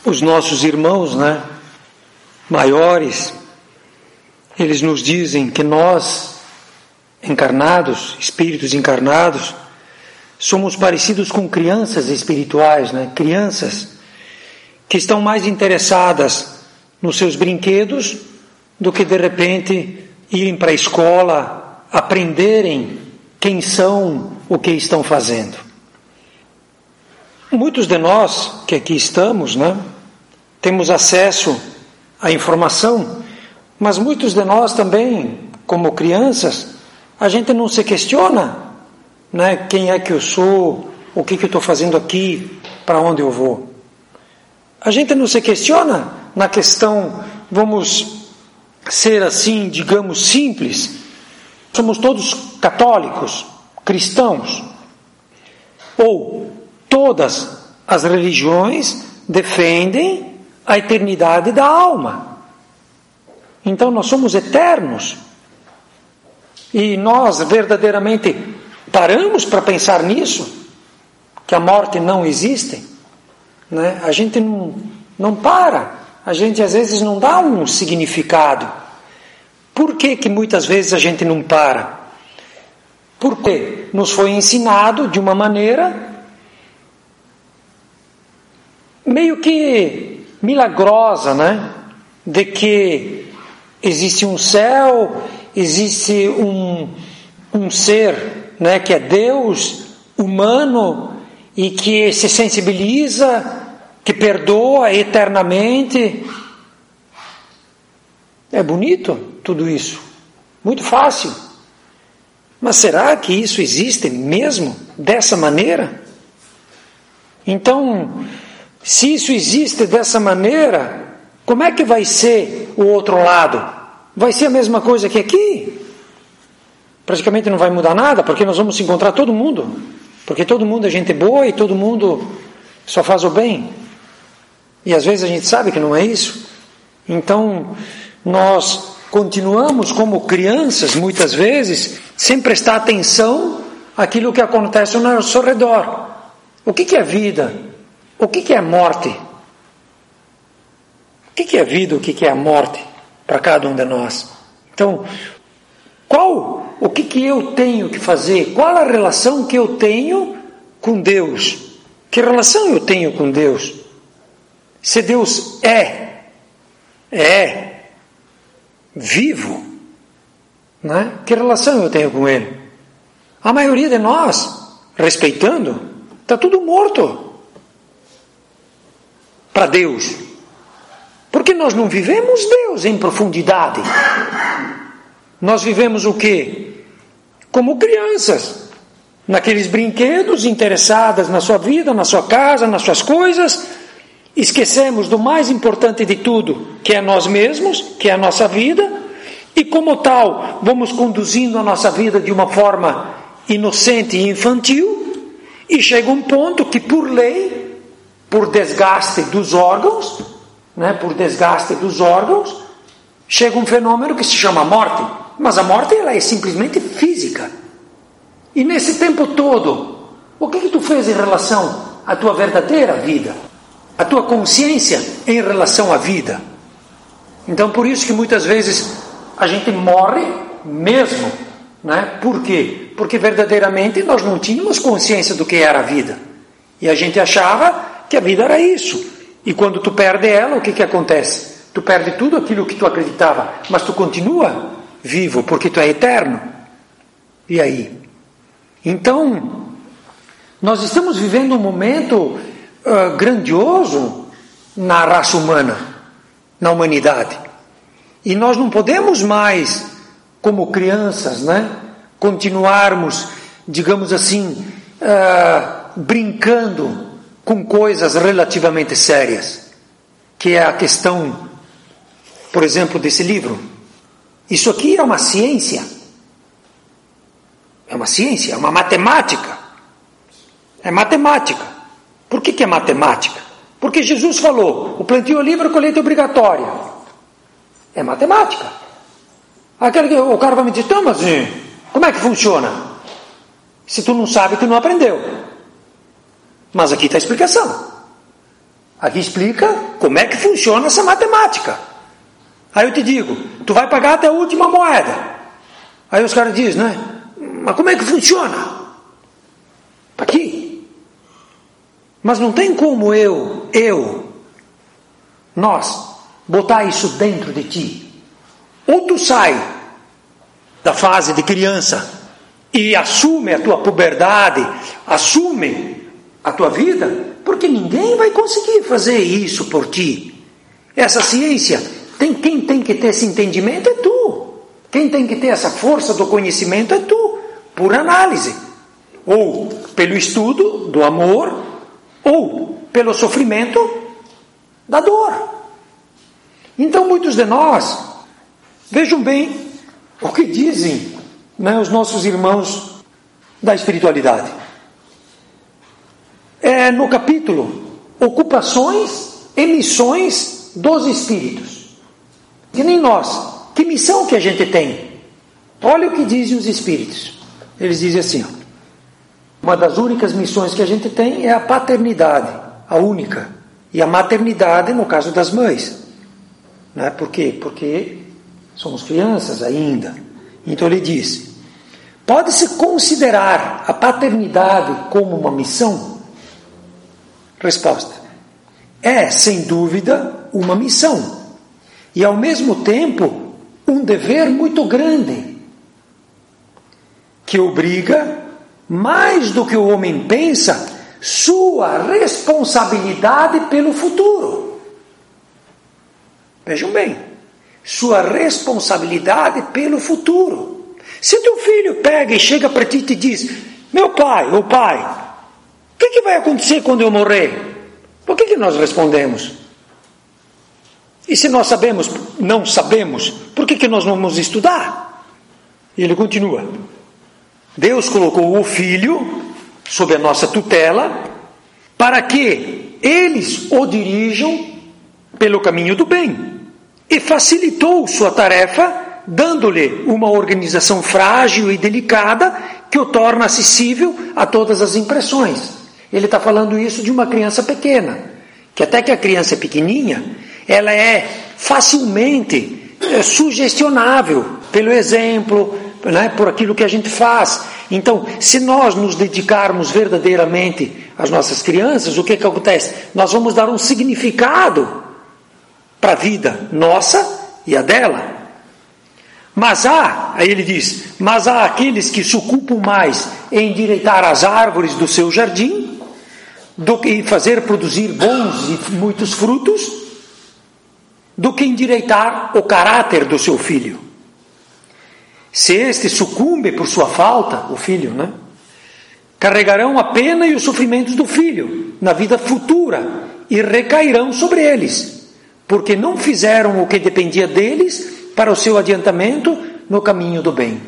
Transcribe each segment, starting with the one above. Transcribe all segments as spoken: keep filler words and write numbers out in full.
Os nossos irmãos, né, maiores, eles nos dizem que nós, encarnados, espíritos encarnados, somos parecidos com crianças espirituais, né? Crianças que estão mais interessadas nos seus brinquedos do que de repente irem para a escola, aprenderem quem são, o que estão fazendo. Muitos de nós que aqui estamos, né, temos acesso à informação, mas muitos de nós também, como crianças, a gente não se questiona, né, quem é que eu sou, o que, que eu estou fazendo aqui, para onde eu vou. A gente não se questiona na questão, vamos ser assim, digamos, simples. Somos todos católicos, cristãos, ou todas as religiões defendem a eternidade da alma. Então nós somos eternos. E nós verdadeiramente paramos para pensar nisso, que a morte não existe, né? A gente não, não para, a gente às vezes não dá um significado. Por que que muitas vezes a gente não para? Porque nos foi ensinado de uma maneira meio que milagrosa, né? De que existe um céu, existe um, um ser, né, que é Deus, humano, e que se sensibiliza, que perdoa eternamente. É bonito tudo isso, muito fácil. Mas será que isso existe mesmo dessa maneira? Então, se isso existe dessa maneira, como é que vai ser o outro lado? Vai ser a mesma coisa que aqui? Praticamente não vai mudar nada, porque nós vamos encontrar todo mundo. Porque todo mundo é gente boa e todo mundo só faz o bem. E às vezes a gente sabe que não é isso. Então, nós continuamos como crianças, muitas vezes, sem prestar atenção àquilo que acontece ao nosso redor. O que que é vida? O que que é morte? O que que é vida? O que que é a morte para cada um de nós? Então, qual, o que que eu tenho que fazer? Qual a relação que eu tenho com Deus? Que relação eu tenho com Deus? Se Deus é, é vivo, né? Que relação eu tenho com Ele? A maioria de nós, respeitando, está tudo morto para Deus, porque nós não vivemos Deus em profundidade. Nós vivemos o quê? Como crianças, naqueles brinquedos, interessadas na sua vida, na sua casa, nas suas coisas. Esquecemos do mais importante de tudo, que é nós mesmos, que é a nossa vida, e como tal, vamos conduzindo a nossa vida de uma forma inocente e infantil, e chega um ponto que, por lei, por desgaste dos órgãos, né, por desgaste dos órgãos, chega um fenômeno que se chama morte. Mas a morte, ela é simplesmente física. E nesse tempo todo, o que que tu fez em relação à tua verdadeira vida? A tua consciência em relação à vida? Então, por isso que muitas vezes a gente morre mesmo, né? Por quê? Porque verdadeiramente nós não tínhamos consciência do que era a vida. E a gente achava que a vida era isso. E quando tu perde ela, o que que acontece? Tu perde tudo aquilo que tu acreditava, mas tu continua vivo, porque tu é eterno. E aí? Então, nós estamos vivendo um momento uh, grandioso na raça humana, na humanidade. E nós não podemos mais, como crianças, né, continuarmos, digamos assim, uh, brincando com coisas relativamente sérias, que é a questão, por exemplo, desse livro. Isso aqui é uma ciência. É uma ciência, é uma matemática. É matemática. Por que que é matemática? Porque Jesus falou, o plantio livre, a colheita obrigatória. É matemática. Aquele que, o cara vai me dizer, então, mas como é que funciona? Se tu não sabe, tu não aprendeu. Mas aqui está a explicação. Aqui explica como é que funciona essa matemática. Aí eu te digo, tu vai pagar até a última moeda. Aí os caras dizem, né? Mas como é que funciona? Aqui. Mas não tem como eu, eu, nós, botar isso dentro de ti. Ou tu sai da fase de criança e assume a tua puberdade, assume a tua vida, porque ninguém vai conseguir fazer isso por ti. Essa ciência, tem, quem tem que ter esse entendimento é tu. Quem tem que ter essa força do conhecimento é tu, por análise. Ou pelo estudo do amor, ou pelo sofrimento da dor. Então muitos de nós, vejam bem o que dizem, né, os nossos irmãos da espiritualidade. É no capítulo Ocupações e Missões dos Espíritos. Que nem nós. Que missão que a gente tem? Olha o que dizem os Espíritos. Eles dizem assim, ó, uma das únicas missões que a gente tem é a paternidade, a única. E a maternidade no caso das mães. Né? Por quê? Porque somos crianças ainda. Então ele diz, pode-se considerar a paternidade como uma missão? Resposta, é sem dúvida uma missão. E ao mesmo tempo um dever muito grande, que obriga, mais do que o homem pensa, sua responsabilidade pelo futuro. Vejam bem, sua responsabilidade pelo futuro. Se teu filho pega e chega para ti e te diz, meu pai, ô pai, o que, que vai acontecer quando eu morrer? Por que, que nós respondemos? E se nós sabemos, não sabemos, por que, que nós vamos estudar? E ele continua. Deus colocou o Filho sob a nossa tutela para que eles o dirijam pelo caminho do bem. E facilitou sua tarefa, dando-lhe uma organização frágil e delicada que o torna acessível a todas as impressões. Ele está falando isso de uma criança pequena, que até que a criança é pequenininha, ela é facilmente é, sugestionável pelo exemplo, né, por aquilo que a gente faz. Então, se nós nos dedicarmos verdadeiramente às nossas crianças, o que, que acontece? Nós vamos dar um significado para a vida nossa e a dela. Mas há, aí ele diz, mas há aqueles que se ocupam mais em endireitar as árvores do seu jardim, do que em fazer produzir bons e muitos frutos, do que endireitar o caráter do seu filho. Se este sucumbe por sua falta, o filho, né? Carregarão a pena e os sofrimentos do filho na vida futura e recairão sobre eles, porque não fizeram o que dependia deles para o seu adiantamento no caminho do bem.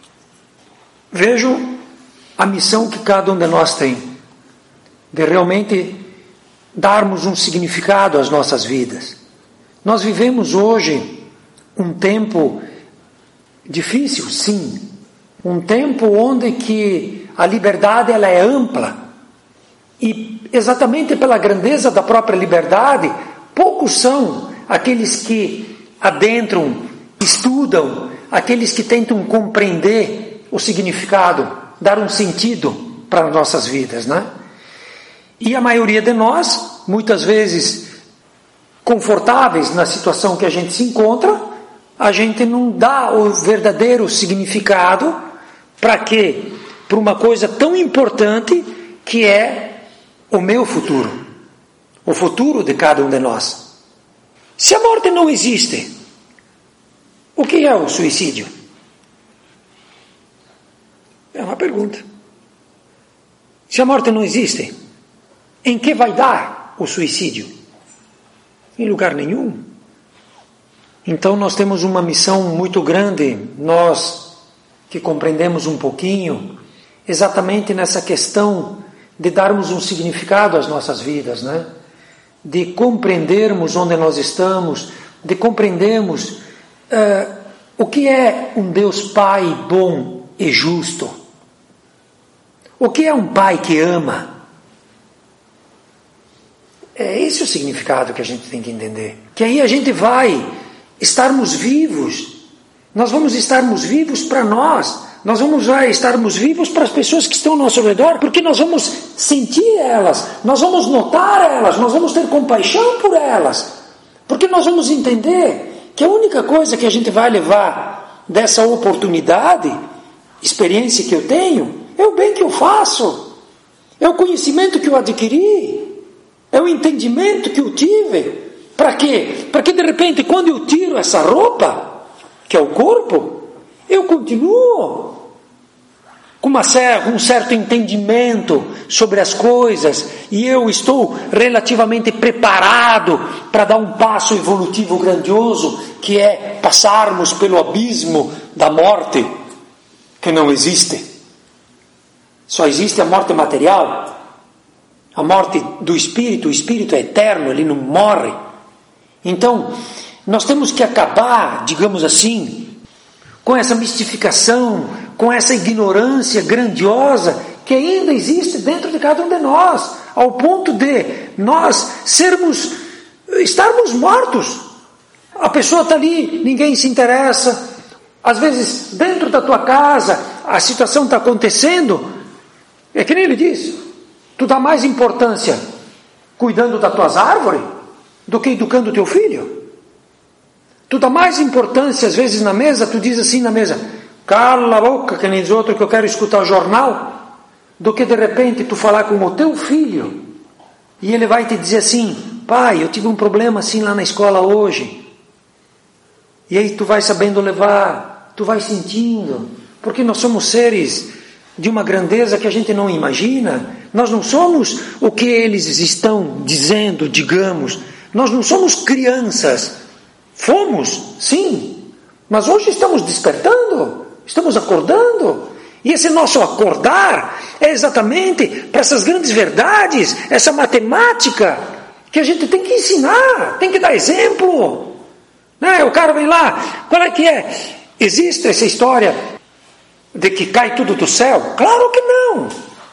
Vejam a missão que cada um de nós tem, de realmente darmos um significado às nossas vidas. Nós vivemos hoje um tempo difícil, sim, um tempo onde que a liberdade ela é ampla, e exatamente pela grandeza da própria liberdade, poucos são aqueles que adentram, estudam, aqueles que tentam compreender o significado, dar um sentido para as nossas vidas, né? E a maioria de nós, muitas vezes confortáveis na situação que a gente se encontra, a gente não dá o verdadeiro significado para quê? Para uma coisa tão importante que é o meu futuro, o futuro de cada um de nós. Se a morte não existe, o que é o suicídio? É uma pergunta. Se a morte não existe, em que vai dar o suicídio? Em lugar nenhum. Então nós temos uma missão muito grande, nós que compreendemos um pouquinho, exatamente nessa questão de darmos um significado às nossas vidas, né? De compreendermos onde nós estamos, de compreendermos uh, o que é um Deus Pai bom e justo. O que é um Pai que ama? É esse o significado que a gente tem que entender. Que aí a gente vai estarmos vivos. Nós vamos estarmos vivos para nós. Nós vamos vai, estarmos vivos para as pessoas que estão ao nosso redor, porque nós vamos sentir elas, nós vamos notar elas, nós vamos ter compaixão por elas. Porque nós vamos entender que a única coisa que a gente vai levar dessa oportunidade, experiência que eu tenho, é o bem que eu faço, é o conhecimento que eu adquiri, é o entendimento que eu tive. Para quê? Para que de repente, quando eu tiro essa roupa, que é o corpo, eu continuo com uma, um certo entendimento sobre as coisas, e eu estou relativamente preparado para dar um passo evolutivo grandioso, que é passarmos pelo abismo da morte, que não existe. Só existe a morte material, a morte do espírito. O espírito é eterno, ele não morre. Então, nós temos que acabar, digamos assim, com essa mistificação, com essa ignorância grandiosa que ainda existe dentro de cada um de nós, ao ponto de nós sermos, estarmos mortos. A pessoa está ali, ninguém se interessa. Às vezes, dentro da tua casa, a situação está acontecendo, é que nem ele diz, tu dá mais importância cuidando das tuas árvores do que educando o teu filho. Tu dá mais importância, às vezes, na mesa, tu diz assim na mesa, cala a boca, que nem diz outro, que eu quero escutar o jornal, do que de repente tu falar com o teu filho, e ele vai te dizer assim, pai, eu tive um problema assim lá na escola hoje. E aí tu vai sabendo levar, tu vai sentindo, porque nós somos seres de uma grandeza que a gente não imagina. Nós não somos o que eles estão dizendo, digamos. Nós não somos crianças. Fomos, sim, mas hoje estamos despertando, estamos acordando. E esse nosso acordar é exatamente para essas grandes verdades, essa matemática que a gente tem que ensinar, tem que dar exemplo. Né? O cara vem lá, qual é que é? Existe essa história de que cai tudo do céu? Claro que não.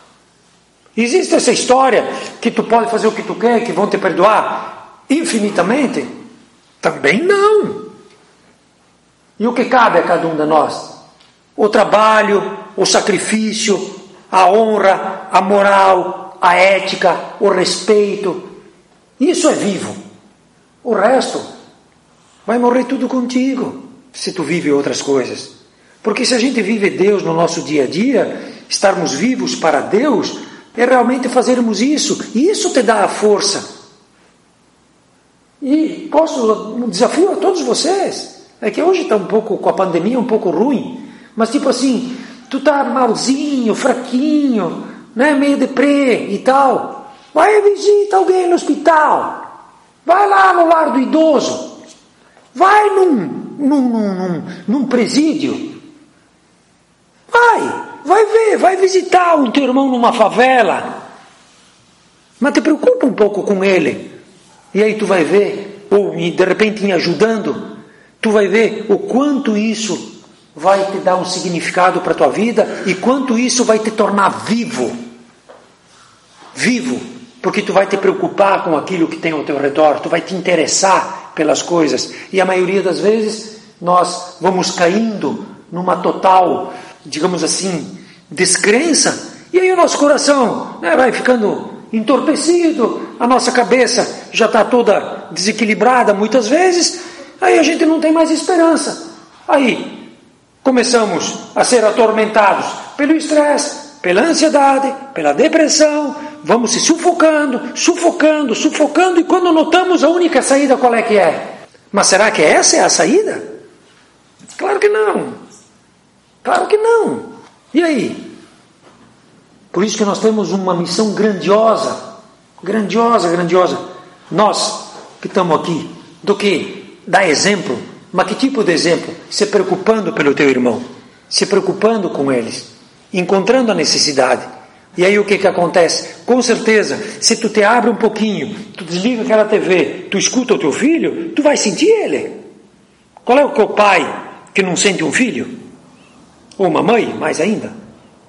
Existe essa história que tu pode fazer o que tu quer, que vão te perdoar infinitamente? Também não. E o que cabe a cada um de nós? O trabalho, o sacrifício, a honra, a moral, a ética, o respeito. Isso é vivo. O resto vai morrer tudo contigo, se tu vive outras coisas. Porque se a gente vive Deus no nosso dia a dia, estarmos vivos para Deus, é realmente fazermos isso. E isso te dá a força. E posso, um desafio a todos vocês, é que hoje está um pouco, com a pandemia, um pouco ruim, mas tipo assim, tu tá malzinho, fraquinho, né, meio deprê e tal, vai e visita alguém no hospital, vai lá no lar do idoso, vai num, num, num, num, num presídio, vai, vai ver, vai visitar o teu irmão numa favela, mas te preocupa um pouco com ele. E aí tu vai ver, ou de repente em ajudando, tu vai ver o quanto isso vai te dar um significado para a tua vida e quanto isso vai te tornar vivo. Vivo, porque tu vai te preocupar com aquilo que tem ao teu redor, tu vai te interessar pelas coisas. E a maioria das vezes nós vamos caindo numa total, digamos assim, descrença, e aí o nosso coração, né, vai ficando entorpecido, a nossa cabeça já está toda desequilibrada muitas vezes, aí a gente não tem mais esperança. Aí começamos a ser atormentados pelo estresse, pela ansiedade, pela depressão, vamos se sufocando, sufocando, sufocando, e quando notamos a única saída, qual é que é? Mas será que essa é a saída? Claro que não. Claro que não. E aí? Por isso que nós temos uma missão grandiosa, grandiosa, grandiosa. Nós que estamos aqui, do que? Dar exemplo. Mas que tipo de exemplo? Se preocupando pelo teu irmão, se preocupando com eles, encontrando a necessidade. E aí o que que acontece? Com certeza, se tu te abre um pouquinho, tu desliga aquela T V, tu escuta o teu filho, tu vai sentir ele. Qual é o teu pai que não sente um filho? Ou uma mãe, mais ainda?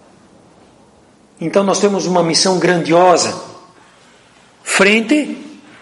Então nós temos uma missão grandiosa frente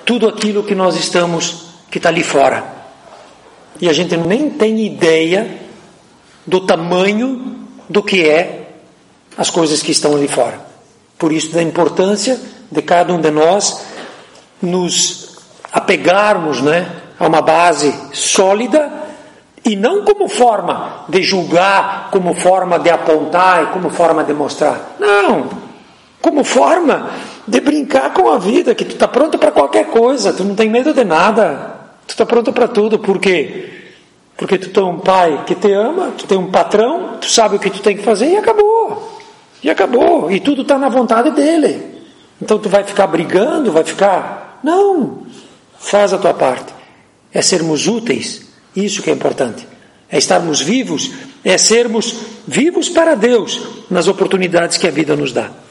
tudo aquilo que nós estamos, que está ali fora. E a gente nem tem ideia do tamanho do que é as coisas que estão ali fora. Por isso, da importância de cada um de nós nos apegarmos, né, a uma base sólida, e não como forma de julgar, como forma de apontar e como forma de mostrar. Não, como forma de brincar com a vida, que tu está pronto para qualquer coisa, tu não tem medo de nada, tu está pronto para tudo. Por quê? Porque tu tem um pai que te ama, tu tem um patrão, tu sabe o que tu tem que fazer e acabou. E acabou, e tudo está na vontade dele. Então tu vai ficar brigando, vai ficar... Não, faz a tua parte. É sermos úteis, isso que é importante. É estarmos vivos, é sermos vivos para Deus nas oportunidades que a vida nos dá.